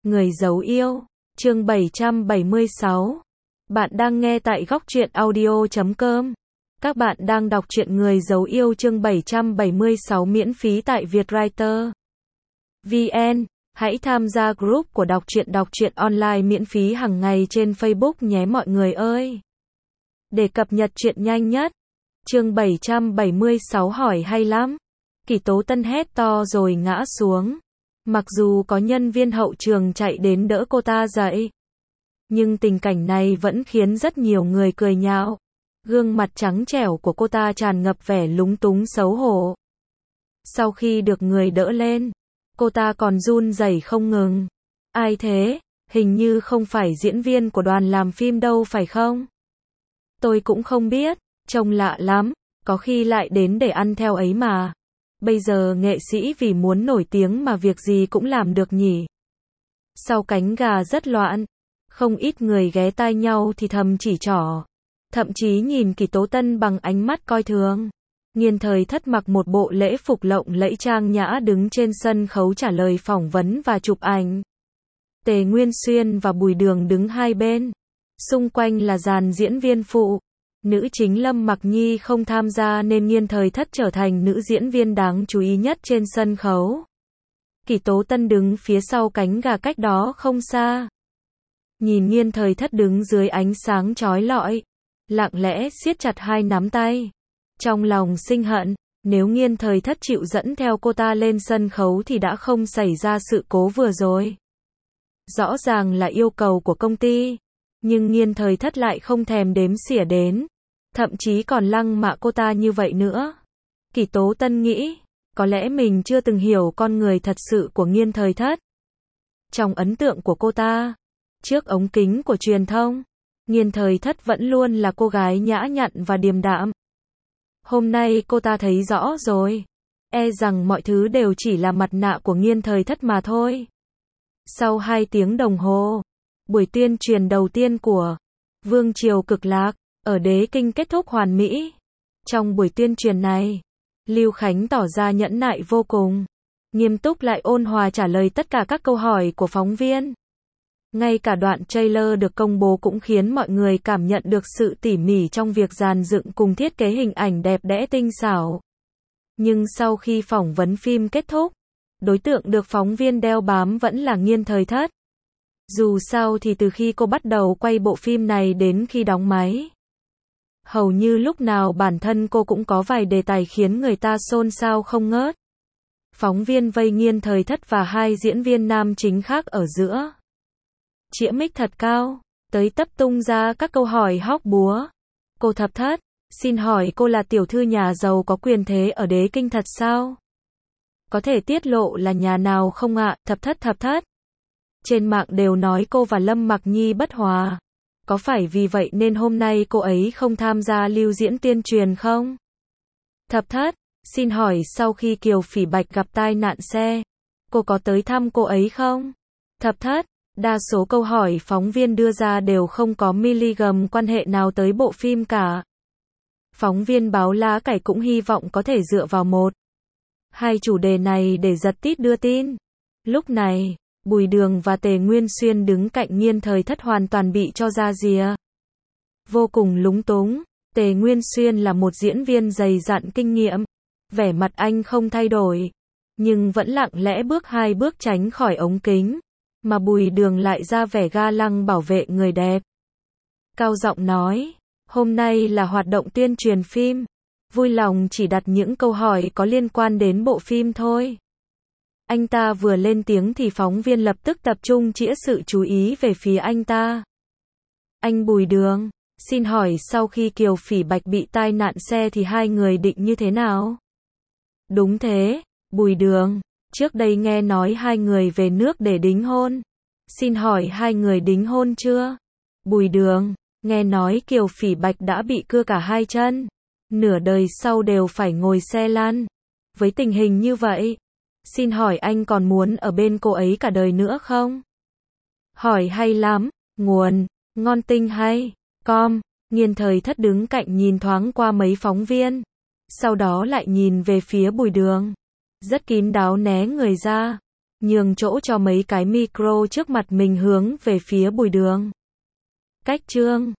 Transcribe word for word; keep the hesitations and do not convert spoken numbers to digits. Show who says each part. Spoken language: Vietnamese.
Speaker 1: Người giấu yêu, chương bảy trăm bảy mươi sáu. Bạn đang nghe tại góc truyện audio chấm com. Các bạn đang đọc truyện Người giấu yêu chương bảy trăm bảy mươi sáu miễn phí tại Vietwriter vê en. Hãy tham gia group của đọc truyện đọc truyện online miễn phí hàng ngày trên Facebook nhé mọi người ơi. Để cập nhật truyện nhanh nhất. Chương bảy trăm bảy mươi sáu hỏi hay lắm. Kỷ Tố Tân hét to rồi ngã xuống. Mặc dù có nhân viên hậu trường chạy đến đỡ cô ta dậy, nhưng tình cảnh này vẫn khiến rất nhiều người cười nhạo. Gương mặt trắng trẻo của cô ta tràn ngập vẻ lúng túng xấu hổ. Sau khi được người đỡ lên, cô ta còn run rẩy không ngừng. Ai thế? Hình như không phải diễn viên của đoàn làm phim đâu phải không? Tôi cũng không biết, trông lạ lắm, có khi lại đến để ăn theo ấy mà. Bây giờ nghệ sĩ vì muốn nổi tiếng mà việc gì cũng làm được nhỉ. Sau cánh gà rất loạn, không ít người ghé tai nhau thì thầm chỉ trỏ. Thậm chí nhìn Kỷ Tố Tân bằng ánh mắt coi thường. Nghiên Thời Thất mặc một bộ lễ phục lộng lẫy trang nhã đứng trên sân khấu trả lời phỏng vấn và chụp ảnh. Tề Nguyên Xuyên và Bùi Đường đứng hai bên. Xung quanh là dàn diễn viên phụ. Nữ chính Lâm Mặc Nhi không tham gia nên Nghiên Thời Thất trở thành nữ diễn viên đáng chú ý nhất trên sân khấu. Kỷ Tố Tân đứng phía sau cánh gà cách đó không xa. Nhìn Nghiên Thời Thất đứng dưới ánh sáng chói lọi, lặng lẽ siết chặt hai nắm tay. Trong lòng sinh hận, nếu Nghiên Thời Thất chịu dẫn theo cô ta lên sân khấu thì đã không xảy ra sự cố vừa rồi. Rõ ràng là yêu cầu của công ty, nhưng Nghiên Thời Thất lại không thèm đếm xỉa đến, thậm chí còn lăng mạ cô ta như vậy nữa. Kỷ Tố Tân nghĩ, có lẽ mình chưa từng hiểu con người thật sự của Nghiên Thời Thất. Trong ấn tượng của cô ta, trước ống kính của truyền thông, Nghiên Thời Thất vẫn luôn là cô gái nhã nhặn và điềm đạm. Hôm nay cô ta thấy rõ rồi, e rằng mọi thứ đều chỉ là mặt nạ của Nghiên Thời Thất mà thôi. Sau hai tiếng đồng hồ, buổi tuyên truyền đầu tiên của Vương Triều Cực Lạc ở Đế Kinh kết thúc hoàn mỹ. Trong buổi tuyên truyền này, Lưu Khánh tỏ ra nhẫn nại vô cùng, nghiêm túc lại ôn hòa trả lời tất cả các câu hỏi của phóng viên. Ngay cả đoạn trailer được công bố cũng khiến mọi người cảm nhận được sự tỉ mỉ trong việc dàn dựng cùng thiết kế hình ảnh đẹp đẽ tinh xảo. Nhưng sau khi phỏng vấn phim kết thúc, đối tượng được phóng viên đeo bám vẫn là Nghiên Thời Thất. Dù sao thì từ khi cô bắt đầu quay bộ phim này đến khi đóng máy, hầu như lúc nào bản thân cô cũng có vài đề tài khiến người ta xôn xao không ngớt. Phóng viên vây Nghiên Thời Thất và hai diễn viên nam chính khác ở giữa. Chĩa mic thật cao, tới tấp tung ra các câu hỏi hóc búa. Cô Thập Thất, xin hỏi cô là tiểu thư nhà giàu có quyền thế ở Đế Kinh thật sao? Có thể tiết lộ là nhà nào không ạ? Thập Thất Thập Thất. Trên mạng đều nói cô và Lâm Mặc Nhi bất hòa. Có phải vì vậy nên hôm nay cô ấy không tham gia lưu diễn tuyên truyền không? Thập Thất, xin hỏi sau khi Kiều Phỉ Bạch gặp tai nạn xe, cô có tới thăm cô ấy không? Thập Thất, đa số câu hỏi phóng viên đưa ra đều không có miligam quan hệ nào tới bộ phim cả. Phóng viên báo Lá Cải cũng hy vọng có thể dựa vào một, hai chủ đề này để giật tít đưa tin. Lúc này, Bùi Đường và Tề Nguyên Xuyên đứng cạnh Nghiên Thời Thất hoàn toàn bị cho ra rìa. Vô cùng lúng túng, Tề Nguyên Xuyên là một diễn viên dày dặn kinh nghiệm, vẻ mặt anh không thay đổi, nhưng vẫn lặng lẽ bước hai bước tránh khỏi ống kính, mà Bùi Đường lại ra vẻ ga lăng bảo vệ người đẹp. Cao giọng nói, hôm nay là hoạt động tuyên truyền phim, vui lòng chỉ đặt những câu hỏi có liên quan đến bộ phim thôi. Anh ta vừa lên tiếng thì phóng viên lập tức tập trung chĩa sự chú ý về phía anh ta. Anh Bùi Đường, xin hỏi sau khi Kiều Phỉ Bạch bị tai nạn xe thì hai người định như thế nào? Đúng thế, Bùi Đường, trước đây nghe nói hai người về nước để đính hôn. Xin hỏi hai người đính hôn chưa? Bùi Đường, nghe nói Kiều Phỉ Bạch đã bị cưa cả hai chân, nửa đời sau đều phải ngồi xe lăn. Với tình hình như vậy, xin hỏi anh còn muốn ở bên cô ấy cả đời nữa không? Hỏi hay lắm, nguồn, ngon tinh hay, com. Nghiên Thời Thất đứng cạnh nhìn thoáng qua mấy phóng viên, sau đó lại nhìn về phía Bùi Đường, rất kín đáo né người ra. nhường chỗ cho mấy cái micro trước mặt mình hướng về phía Bùi Đường. Cách chương